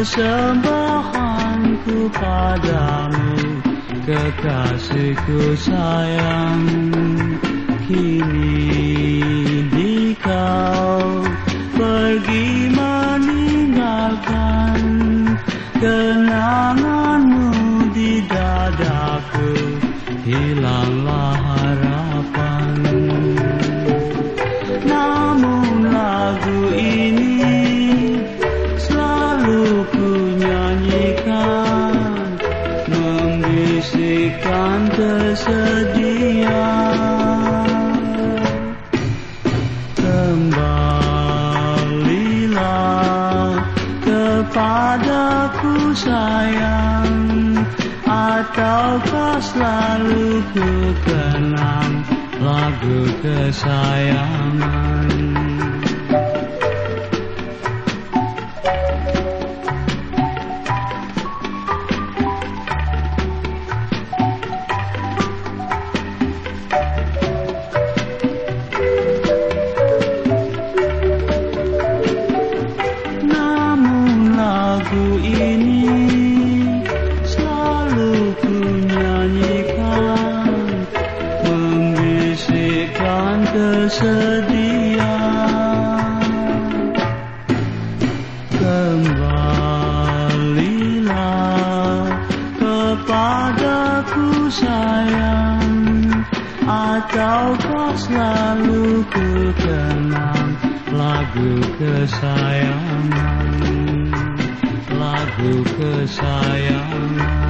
persembahanku padamu, kekasihku sayang. Kini di kau pergi meninggalkan kenanganmu di dadaku, hilanglah harapan. Namun lagu ini selalu ku nyanyikan, membisikkan kesedihan. Kembalilah kepadaku sayang, ataukah selalu ku kenang lagu kesayangan. Namun lagu ini selalu ku nyanyikan, membisikkan kesedihan. Kembalilah kepadaku sayang, ataukah selalu ku kenang lagu kesayangan, lagu kesayangan.